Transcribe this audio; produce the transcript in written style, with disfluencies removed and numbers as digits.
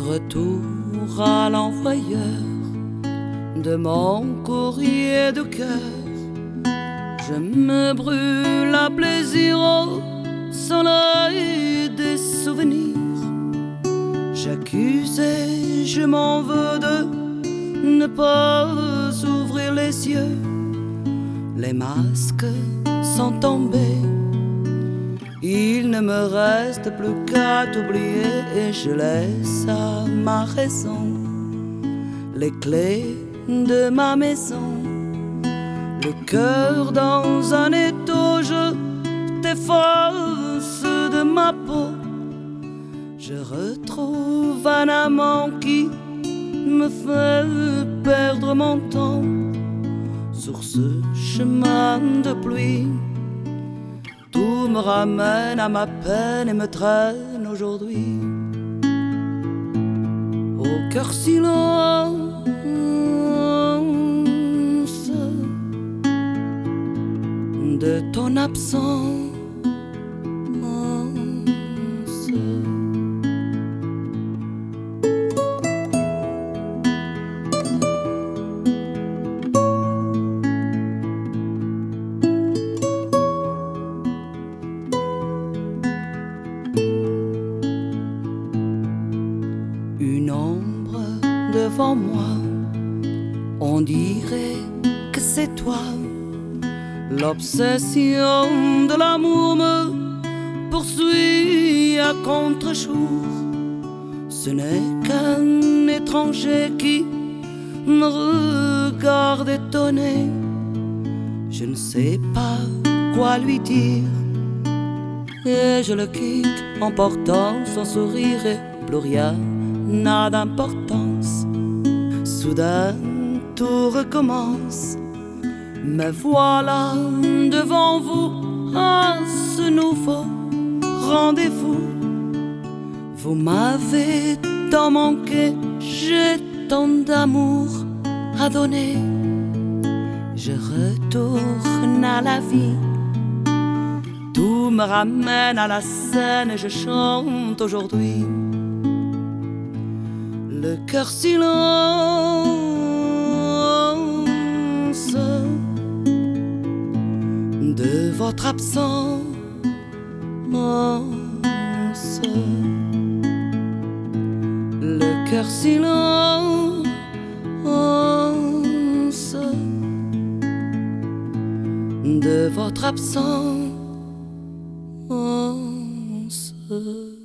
Retour à l'envoyeur de mon courrier de cœur. Je me brûle à plaisir au soleil des souvenirs. J'accuse et je m'en veux de ne pas ouvrir les yeux. Les masques sont tombés, il ne me reste plus qu'à t'oublier. Et je laisse à ma raison les clés de ma maison. Le cœur dans un étau, je t'efface de ma peau. Je retrouve un amant qui me fait perdre mon temps sur ce chemin de pluie. Tout me ramène à ma peine et me traîne aujourd'hui au cœur silence de ton absence. Une ombre devant moi, on dirait que c'est toi. L'obsession de l'amour me poursuit à contre-jour. Ce n'est qu'un étranger qui me regarde étonné. Je ne sais pas quoi lui dire et je le quitte en portant son sourire et plus rien n'a d'importance. Soudain tout recommence. Me voilà devant vous à ce nouveau rendez-vous. Vous m'avez tant manqué, j'ai tant d'amour à donner. Je retourne à la vie, tout me ramène à la scène et je chante aujourd'hui. Le cœur silence de votre absence. Le cœur silence de votre absence.